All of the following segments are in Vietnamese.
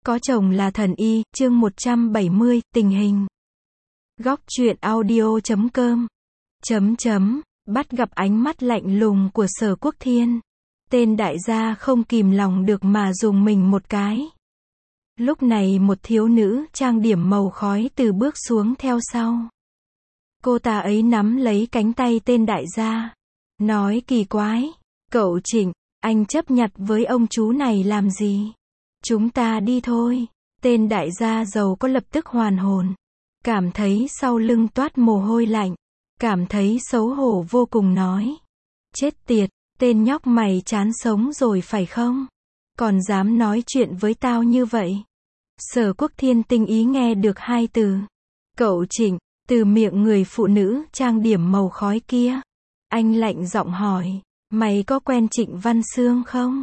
Có chồng là thần y, chương 170, tình hình. Góc truyện audio.com. Bắt gặp ánh mắt lạnh lùng của Sở Quốc Thiên. Tên đại gia không kìm lòng được mà dùng mình một cái. Lúc này một thiếu nữ trang điểm màu khói từ bước xuống theo sau. Cô ta ấy nắm lấy cánh tay tên đại gia. Nói kỳ quái. Cậu Trịnh, anh chấp nhặt với ông chú này làm gì? Chúng ta đi thôi. Tên đại gia giàu có lập tức hoàn hồn. Cảm thấy sau lưng toát mồ hôi lạnh. Cảm thấy xấu hổ vô cùng nói. Chết tiệt, tên nhóc mày chán sống rồi phải không? Còn dám nói chuyện với tao như vậy? Sở Quốc Thiên tinh ý nghe được hai từ. Cậu Trịnh, từ miệng người phụ nữ trang điểm màu khói kia. Anh lạnh giọng hỏi, mày có quen Trịnh Văn Xương không?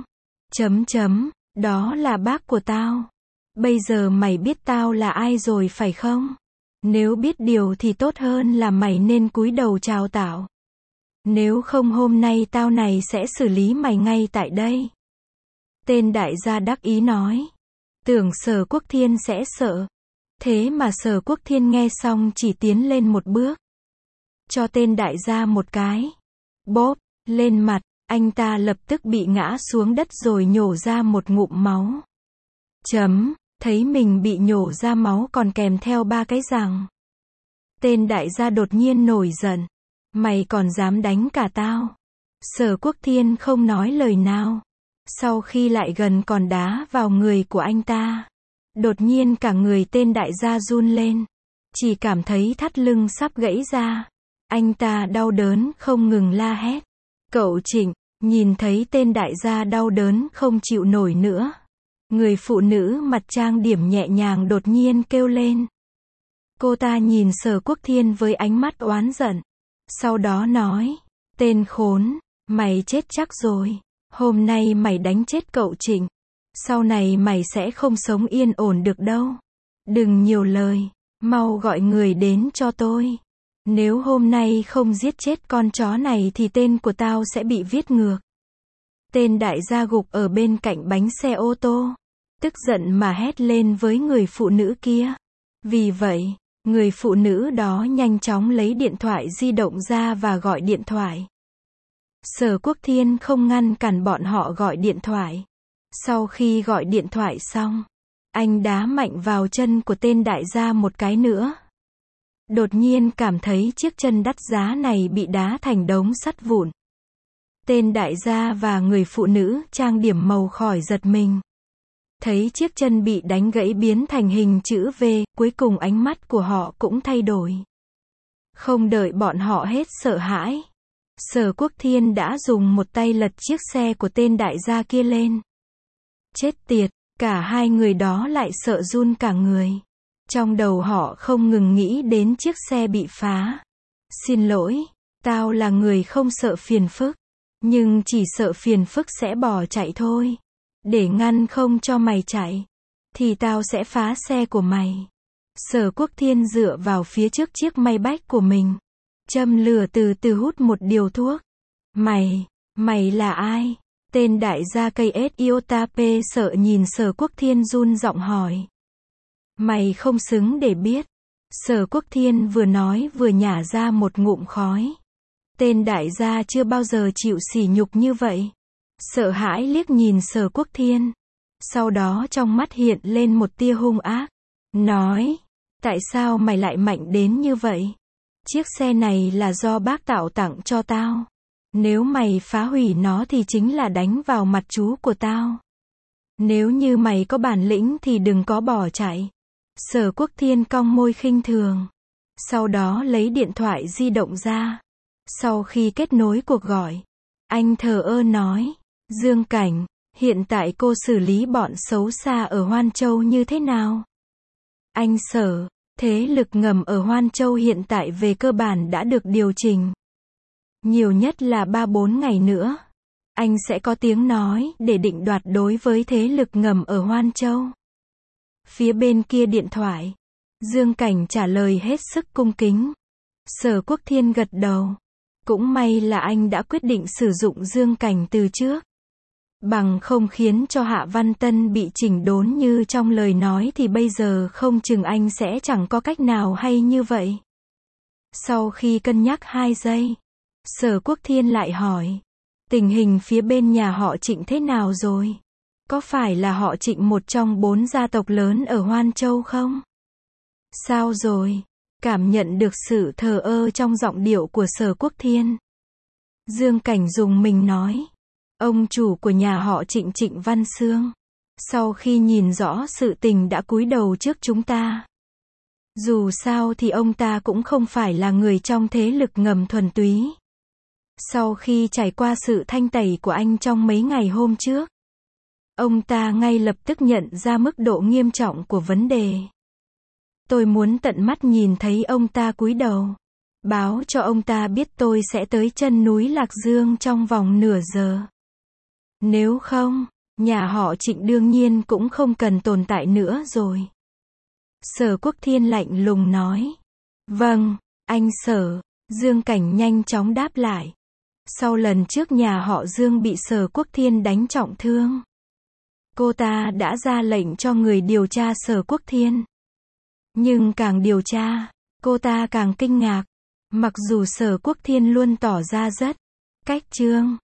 Đó là bác của tao. Bây giờ mày biết tao là ai rồi phải không? Nếu biết điều thì tốt hơn là mày nên cúi đầu chào tao. Nếu không hôm nay tao này sẽ xử lý mày ngay tại đây. Tên đại gia đắc ý nói. Tưởng Sở Quốc Thiên sẽ sợ. Thế mà Sở Quốc Thiên nghe xong chỉ tiến lên một bước. Cho tên đại gia một cái. Bóp, lên mặt. Anh ta lập tức bị ngã xuống đất rồi nhổ ra một ngụm máu. Thấy mình bị nhổ ra máu còn kèm theo 3 cái răng. Tên đại gia đột nhiên nổi giận. Mày còn dám đánh cả tao. Sở Quốc Thiên không nói lời nào. Sau khi lại gần còn đá vào người của anh ta. Đột nhiên cả người tên đại gia run lên. Chỉ cảm thấy thắt lưng sắp gãy ra. Anh ta đau đớn không ngừng la hét. Cậu Trịnh, nhìn thấy tên đại gia đau đớn không chịu nổi nữa. Người phụ nữ mặt trang điểm nhẹ nhàng đột nhiên kêu lên. Cô ta nhìn Sở Quốc Thiên với ánh mắt oán giận. Sau đó nói, tên khốn, mày chết chắc rồi. Hôm nay mày đánh chết cậu Trịnh. Sau này mày sẽ không sống yên ổn được đâu. Đừng nhiều lời, mau gọi người đến cho tôi. Nếu hôm nay không giết chết con chó này thì tên của tao sẽ bị viết ngược. Tên đại gia gục ở bên cạnh bánh xe ô tô. Tức giận mà hét lên với người phụ nữ kia. Vì vậy, người phụ nữ đó nhanh chóng lấy điện thoại di động ra và gọi điện thoại. Sở Quốc Thiên không ngăn cản bọn họ gọi điện thoại. Sau khi gọi điện thoại xong, anh đá mạnh vào chân của tên đại gia một cái nữa. Đột nhiên cảm thấy chiếc chân đắt giá này bị đá thành đống sắt vụn. Tên đại gia và người phụ nữ trang điểm màu khói giật mình. Thấy chiếc chân bị đánh gãy biến thành hình chữ V, cuối cùng ánh mắt của họ cũng thay đổi. Không đợi bọn họ hết sợ hãi. Sở Quốc Thiên đã dùng một tay lật chiếc xe của tên đại gia kia lên. Chết tiệt, cả hai người đó lại sợ run cả người. Trong đầu họ không ngừng nghĩ đến chiếc xe bị phá. Xin lỗi, tao là người không sợ phiền phức. Nhưng chỉ sợ phiền phức sẽ bỏ chạy thôi. Để ngăn không cho mày chạy, thì tao sẽ phá xe của mày. Sở Quốc Thiên dựa vào phía trước chiếc Maybach của mình. Châm lửa từ từ hút một điếu thuốc. Mày là ai? Tên đại gia cây Iota P sợ nhìn Sở Quốc Thiên run giọng hỏi. Mày không xứng để biết. Sở Quốc Thiên vừa nói vừa nhả ra một ngụm khói. Tên đại gia chưa bao giờ chịu sỉ nhục như vậy. Sợ hãi liếc nhìn Sở Quốc Thiên. Sau đó trong mắt hiện lên một tia hung ác. Nói, tại sao mày lại mạnh đến như vậy? Chiếc xe này là do bác tạo tặng cho tao. Nếu mày phá hủy nó thì chính là đánh vào mặt chú của tao. Nếu như mày có bản lĩnh thì đừng có bỏ chạy. Sở Quốc Thiên cong môi khinh thường. Sau đó lấy điện thoại di động ra. Sau khi kết nối cuộc gọi, anh thờ ơ nói. Dương Cảnh, hiện tại cô xử lý bọn xấu xa ở Hoan Châu như thế nào? Anh Sở, thế lực ngầm ở Hoan Châu hiện tại về cơ bản đã được điều chỉnh. Nhiều nhất là 3-4 ngày nữa. Anh sẽ có tiếng nói để định đoạt đối với thế lực ngầm ở Hoan Châu. Phía bên kia điện thoại, Dương Cảnh trả lời hết sức cung kính. Sở Quốc Thiên gật đầu. Cũng may là anh đã quyết định sử dụng Dương Cảnh từ trước. Bằng không khiến cho Hạ Văn Tân bị chỉnh đốn như trong lời nói thì bây giờ không chừng anh sẽ chẳng có cách nào hay như vậy. Sau khi cân nhắc 2 giây, Sở Quốc Thiên lại hỏi. Tình hình phía bên nhà họ Trịnh thế nào rồi? Có phải là họ Trịnh một trong 4 gia tộc lớn ở Hoan Châu không? Sao rồi? Cảm nhận được sự thờ ơ trong giọng điệu của Sở Quốc Thiên. Dương Cảnh dùng mình nói. Ông chủ của nhà họ Trịnh, Trịnh Văn Xương, sau khi nhìn rõ sự tình đã cúi đầu trước chúng ta. Dù sao thì ông ta cũng không phải là người trong thế lực ngầm thuần túy. Sau khi trải qua sự thanh tẩy của anh trong mấy ngày hôm trước, ông ta ngay lập tức nhận ra mức độ nghiêm trọng của vấn đề. Tôi muốn tận mắt nhìn thấy ông ta cúi đầu. Báo cho ông ta biết tôi sẽ tới chân núi Lạc Dương trong vòng nửa giờ. Nếu không, nhà họ Trịnh đương nhiên cũng không cần tồn tại nữa rồi. Sở Quốc Thiên lạnh lùng nói. Vâng, anh Sở. Dương Cảnh nhanh chóng đáp lại. Sau lần trước nhà họ Dương bị Sở Quốc Thiên đánh trọng thương, cô ta đã ra lệnh cho người điều tra Sở Quốc Thiên. Nhưng càng điều tra, cô ta càng kinh ngạc. Mặc dù Sở Quốc Thiên luôn tỏ ra rất cách trương,